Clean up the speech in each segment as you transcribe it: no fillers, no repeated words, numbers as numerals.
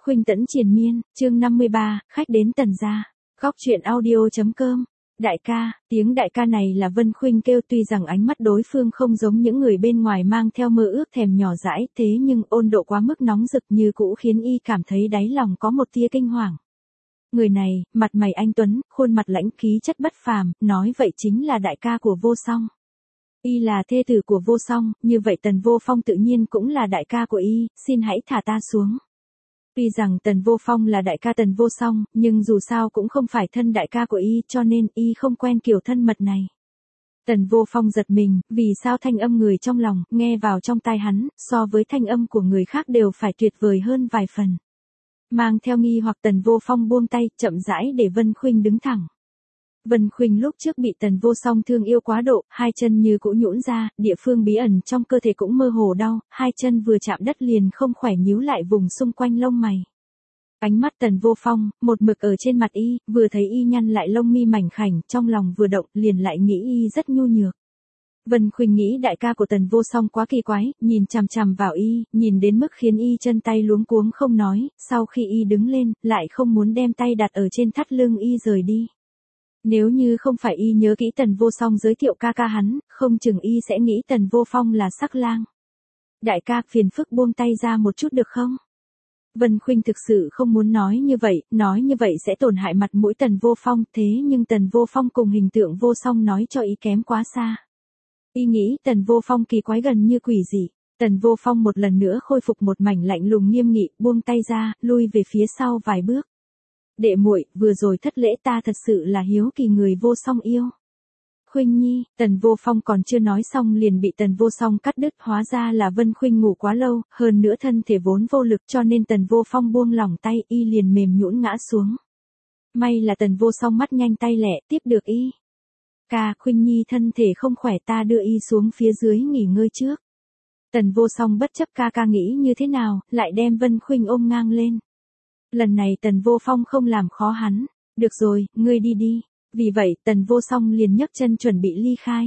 Khuynh Tẫn triền miên, chương 53, khách đến Tần gia. Góc truyện audio.com. Đại ca, tiếng đại ca này là Vân Khuynh kêu, tuy rằng ánh mắt đối phương không giống những người bên ngoài mang theo mơ ước thèm nhỏ dãi, thế nhưng ôn độ quá mức nóng rực như cũ khiến y cảm thấy đáy lòng có một tia kinh hoàng. Người này, mặt mày anh tuấn, khuôn mặt lãnh khí chất bất phàm, nói vậy chính là đại ca của Vô Song. Y là thê tử của Vô Song, như vậy Tần Vô Phong tự nhiên cũng là đại ca của y, xin hãy thả ta xuống. Tuy rằng Tần Vô Phong là đại ca Tần Vô Song, nhưng dù sao cũng không phải thân đại ca của y, cho nên y không quen kiểu thân mật này. Tần Vô Phong giật mình, vì sao thanh âm người trong lòng, nghe vào trong tai hắn, so với thanh âm của người khác đều phải tuyệt vời hơn vài phần. Mang theo nghi hoặc Tần Vô Phong buông tay, chậm rãi để Vân Khuynh đứng thẳng. Vân Khuynh lúc trước bị Tần Vô Song thương yêu quá độ, hai chân như cũ nhũn ra, địa phương bí ẩn trong cơ thể cũng mơ hồ đau, hai chân vừa chạm đất liền không khỏe nhíu lại vùng xung quanh lông mày. Ánh mắt Tần Vô Phong, một mực ở trên mặt y, vừa thấy y nhăn lại lông mi mảnh khảnh, trong lòng vừa động, liền lại nghĩ y rất nhu nhược. Vân Khuynh nghĩ đại ca của Tần Vô Song quá kỳ quái, nhìn chằm chằm vào y, nhìn đến mức khiến y chân tay luống cuống không nói, sau khi y đứng lên, lại không muốn đem tay đặt ở trên thắt lưng y rời đi. Nếu như không phải y nhớ kỹ Tần Vô Song giới thiệu ca ca hắn, không chừng y sẽ nghĩ Tần Vô Phong là sắc lang. Đại ca, phiền phức buông tay ra một chút được không? Vân Khuynh thực sự không muốn nói như vậy sẽ tổn hại mặt mũi Tần Vô Phong, thế nhưng Tần Vô Phong cùng hình tượng Vô Song nói cho ý kém quá xa. Y nghĩ Tần Vô Phong kỳ quái gần như quỷ dị. Tần Vô Phong một lần nữa khôi phục một mảnh lạnh lùng nghiêm nghị, buông tay ra, lui về phía sau vài bước. Đệ muội, vừa rồi thất lễ, ta thật sự là hiếu kỳ người Vô Song yêu. Khuynh nhi, Tần Vô Phong còn chưa nói xong liền bị Tần Vô Song cắt đứt, hóa ra là Vân Khuynh ngủ quá lâu, hơn nữa thân thể vốn vô lực cho nên Tần Vô Phong buông lỏng tay, y liền mềm nhũn ngã xuống. May là Tần Vô Song mắt nhanh tay lẹ, tiếp được y. Ca, Khuynh nhi thân thể không khỏe, ta đưa y xuống phía dưới nghỉ ngơi trước. Tần Vô Song bất chấp ca ca nghĩ như thế nào, lại đem Vân Khuynh ôm ngang lên. Lần này Tần Vô Phong không làm khó hắn. Được rồi, ngươi đi đi. Vì vậy, Tần Vô Song liền nhấc chân chuẩn bị ly khai.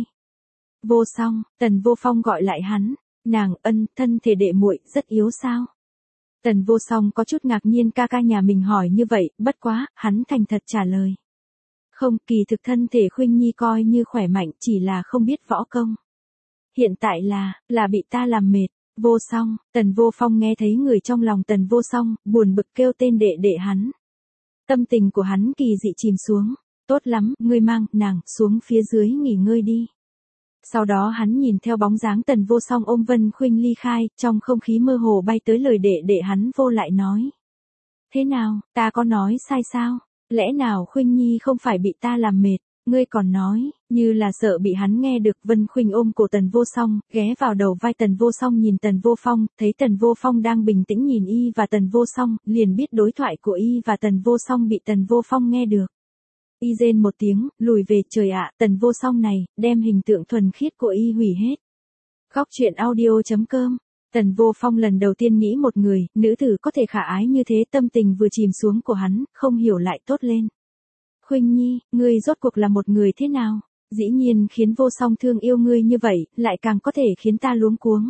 Vô Song, Tần Vô Phong gọi lại hắn. Nàng, thân thể đệ muội rất yếu sao? Tần Vô Song có chút ngạc nhiên ca ca nhà mình hỏi như vậy, bất quá, hắn thành thật trả lời. Không, kỳ thực thân thể Khuynh nhi coi như khỏe mạnh, chỉ là không biết võ công. Hiện tại là bị ta làm mệt. Vô Song, Tần Vô Phong nghe thấy người trong lòng Tần Vô Song, buồn bực kêu tên đệ đệ hắn. Tâm tình của hắn kỳ dị chìm xuống. Tốt lắm, ngươi mang nàng xuống phía dưới nghỉ ngơi đi. Sau đó hắn nhìn theo bóng dáng Tần Vô Song ôm Vân Khuynh ly khai, trong không khí mơ hồ bay tới lời đệ đệ hắn vô lại nói. Thế nào, ta có nói sai sao? Lẽ nào Khuynh nhi không phải bị ta làm mệt? Ngươi còn nói, như là sợ bị hắn nghe được. Vân Khuynh ôm cổ Tần Vô Song, ghé vào đầu vai Tần Vô Song nhìn Tần Vô Phong, thấy Tần Vô Phong đang bình tĩnh nhìn y và Tần Vô Song, liền biết đối thoại của y và Tần Vô Song bị Tần Vô Phong nghe được. Y rên một tiếng, lùi về. Trời ạ, Tần Vô Song này, đem hình tượng thuần khiết của y hủy hết. Góc truyện audio.com. Tần Vô Phong lần đầu tiên nghĩ một người, nữ tử có thể khả ái như thế, tâm tình vừa chìm xuống của hắn, không hiểu lại tốt lên. Khuynh nhi, ngươi rốt cuộc là một người thế nào? Dĩ nhiên khiến Vô Song thương yêu ngươi như vậy, lại càng có thể khiến ta luống cuống.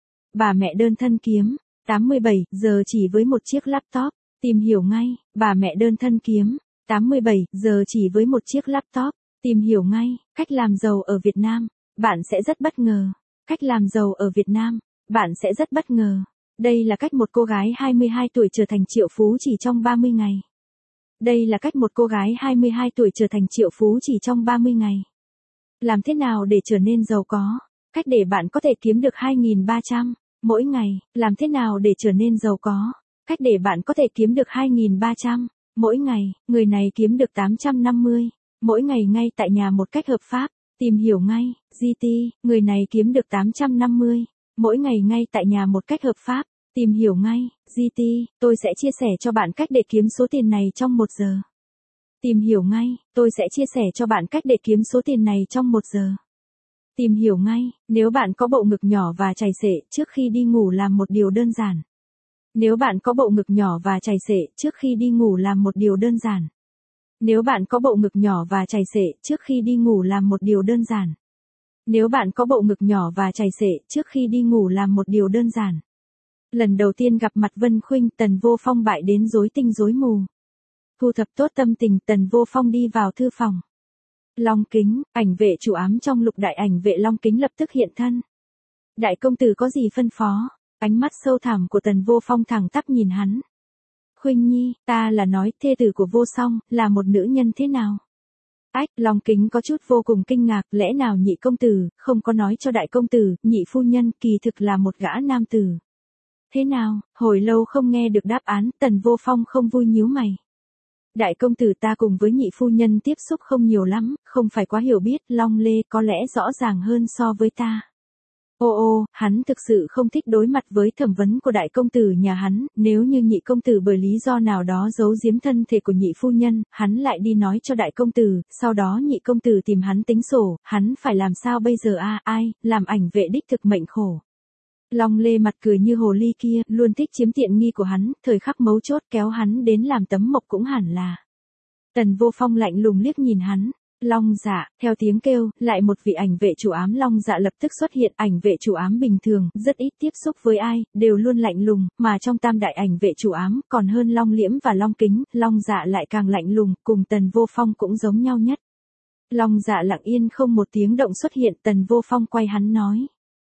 Bà mẹ đơn thân kiếm, 87 giờ chỉ với một chiếc laptop, tìm hiểu ngay. Bà mẹ đơn thân kiếm, 87 giờ chỉ với một chiếc laptop, tìm hiểu ngay. Cách làm giàu ở Việt Nam, bạn sẽ rất bất ngờ. Cách làm giàu ở Việt Nam, bạn sẽ rất bất ngờ. Đây là cách một cô gái 22 tuổi trở thành triệu phú chỉ trong 30 ngày. Đây là cách một cô gái 22 tuổi trở thành triệu phú chỉ trong 30 ngày. Làm thế nào để trở nên giàu có? Cách để bạn có thể kiếm được 2.300 mỗi ngày. Làm thế nào để trở nên giàu có? Cách để bạn có thể kiếm được 2.300 mỗi ngày. Người này kiếm được 850 mỗi ngày ngay tại nhà một cách hợp pháp. Tìm hiểu ngay. GT, người này kiếm được 850 mỗi ngày ngay tại nhà một cách hợp pháp. Tìm hiểu ngay. GT, tôi sẽ chia sẻ cho bạn cách để kiếm số tiền này trong 1 giờ. Tìm hiểu ngay, tôi sẽ chia sẻ cho bạn cách để kiếm số tiền này trong 1 giờ. Tìm hiểu ngay, nếu bạn có bộ ngực nhỏ và chảy xệ, trước khi đi ngủ làm một điều đơn giản. Nếu bạn có bộ ngực nhỏ và chảy xệ, trước khi đi ngủ làm một điều đơn giản. Nếu bạn có bộ ngực nhỏ và chảy xệ, trước khi đi ngủ làm một điều đơn giản. Nếu bạn có bộ ngực nhỏ và chảy xệ, trước khi đi ngủ làm một điều đơn giản. Lần đầu tiên gặp mặt Vân Khuynh, Tần Vô Phong bại đến rối tinh rối mù. Thu thập tốt tâm tình, Tần Vô Phong đi vào thư phòng. Long Kính, ảnh vệ chủ ám trong lục đại ảnh vệ Long Kính lập tức hiện thân. Đại công tử có gì phân phó? Ánh mắt sâu thẳm của Tần Vô Phong thẳng tắp nhìn hắn. Khuynh Nhi, ta là nói thê tử của Vô Song, là một nữ nhân thế nào? Ách, Long Kính có chút vô cùng kinh ngạc, lẽ nào nhị công tử, không có nói cho đại công tử, nhị phu nhân kỳ thực là một gã nam tử. Thế nào, hồi lâu không nghe được đáp án, Tần Vô Phong không vui nhíu mày. Đại công tử ta cùng với nhị phu nhân tiếp xúc không nhiều lắm, không phải quá hiểu biết, Long Lê có lẽ rõ ràng hơn so với ta. Ô, hắn thực sự không thích đối mặt với thẩm vấn của đại công tử nhà hắn, nếu như nhị công tử bởi lý do nào đó giấu giếm thân thể của nhị phu nhân, hắn lại đi nói cho đại công tử, sau đó nhị công tử tìm hắn tính sổ, hắn phải làm sao bây giờ ai, làm ảnh vệ đích thực mệnh khổ. Long Lê mặt cười như hồ ly kia, luôn thích chiếm tiện nghi của hắn, thời khắc mấu chốt kéo hắn đến làm tấm mộc cũng hẳn là. Tần Vô Phong lạnh lùng liếc nhìn hắn. Long Dạ, theo tiếng kêu, lại một vị ảnh vệ chủ ám Long Dạ lập tức xuất hiện. Ảnh vệ chủ ám bình thường, rất ít tiếp xúc với ai, đều luôn lạnh lùng, mà trong tam đại ảnh vệ chủ ám, còn hơn Long Liễm và Long Kính, Long Dạ lại càng lạnh lùng, cùng Tần Vô Phong cũng giống nhau nhất. Long Dạ lặng yên không một tiếng động xuất hiện, Tần Vô Phong quay hắn nói.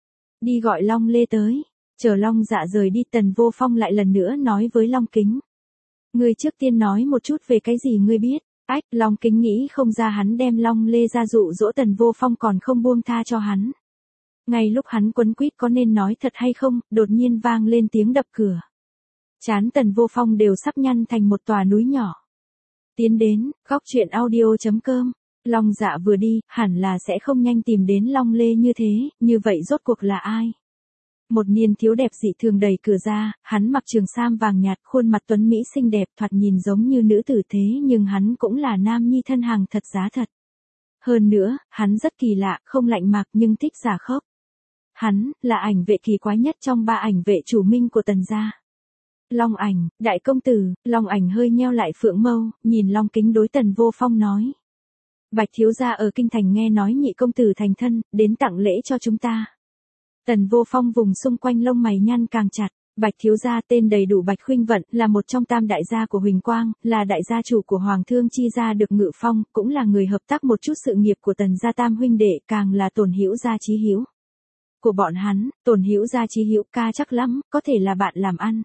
Đi gọi Long Lê tới. Chờ Long Dạ rời đi, Tần Vô Phong lại lần nữa nói với Long Kính. Ngươi trước tiên nói một chút về cái gì ngươi biết. Ách, Long Kính nghĩ không ra hắn đem Long Lê ra dụ dỗ Tần Vô Phong còn không buông tha cho hắn. Ngay lúc hắn quấn quýt có nên nói thật hay không, đột nhiên vang lên tiếng đập cửa. Trán Tần Vô Phong đều sắp nhăn thành một tòa núi nhỏ. Tiến đến, goctruyện.audio.com. Long Dạ vừa đi, hẳn là sẽ không nhanh tìm đến Long Lê như thế, như vậy rốt cuộc là ai? Một niên thiếu đẹp dị thường đẩy cửa ra, hắn mặc trường sam vàng nhạt, khuôn mặt tuấn mỹ xinh đẹp, thoạt nhìn giống như nữ tử thế nhưng hắn cũng là nam nhi thân hàng thật giá thật. Hơn nữa, hắn rất kỳ lạ, không lạnh mạc nhưng thích giả khốc. Hắn, là ảnh vệ kỳ quái nhất trong ba ảnh vệ chủ minh của Tần gia. Long Ảnh, đại công tử. Long Ảnh hơi nheo lại phượng mâu, nhìn Long Kính đối Tần Vô Phong nói. Bạch thiếu gia ở kinh thành nghe nói nhị công tử thành thân, đến tặng lễ cho chúng ta. Tần Vô Phong vùng xung quanh lông mày nhăn càng chặt. Bạch thiếu gia tên đầy đủ Bạch Khuynh Vận, là một trong tam đại gia của Huỳnh Quang, là đại gia chủ của Hoàng Thương Chi gia được ngự phong, cũng là người hợp tác một chút sự nghiệp của Tần gia tam huynh đệ, càng là Tồn Hữu gia chí hữu. Của bọn hắn, Tồn Hữu gia chí hữu ca chắc lắm, có thể là bạn làm ăn.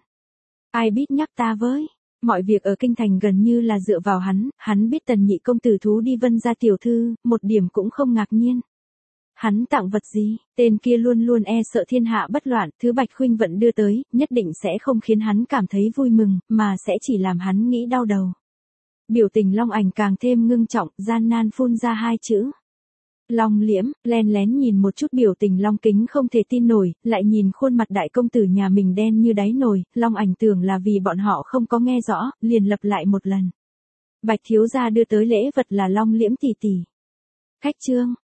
Ai biết nhắc ta với. Mọi việc ở kinh thành gần như là dựa vào hắn biết Tần nhị công tử thú đi Vân gia tiểu thư, một điểm cũng không ngạc nhiên. Hắn tặng vật gì, tên kia luôn luôn e sợ thiên hạ bất loạn, thứ Bạch Khuynh Vận đưa tới, nhất định sẽ không khiến hắn cảm thấy vui mừng, mà sẽ chỉ làm hắn nghĩ đau đầu. Biểu tình Long Ảnh càng thêm ngưng trọng, gian nan phun ra hai chữ. Long Liễm, len lén nhìn một chút biểu tình Long Kính không thể tin nổi, lại nhìn khuôn mặt đại công tử nhà mình đen như đáy nồi, Long Ảnh tưởng là vì bọn họ không có nghe rõ, liền lặp lại một lần. Bạch thiếu gia đưa tới lễ vật là Long Liễm tỷ tỷ. Khách trương,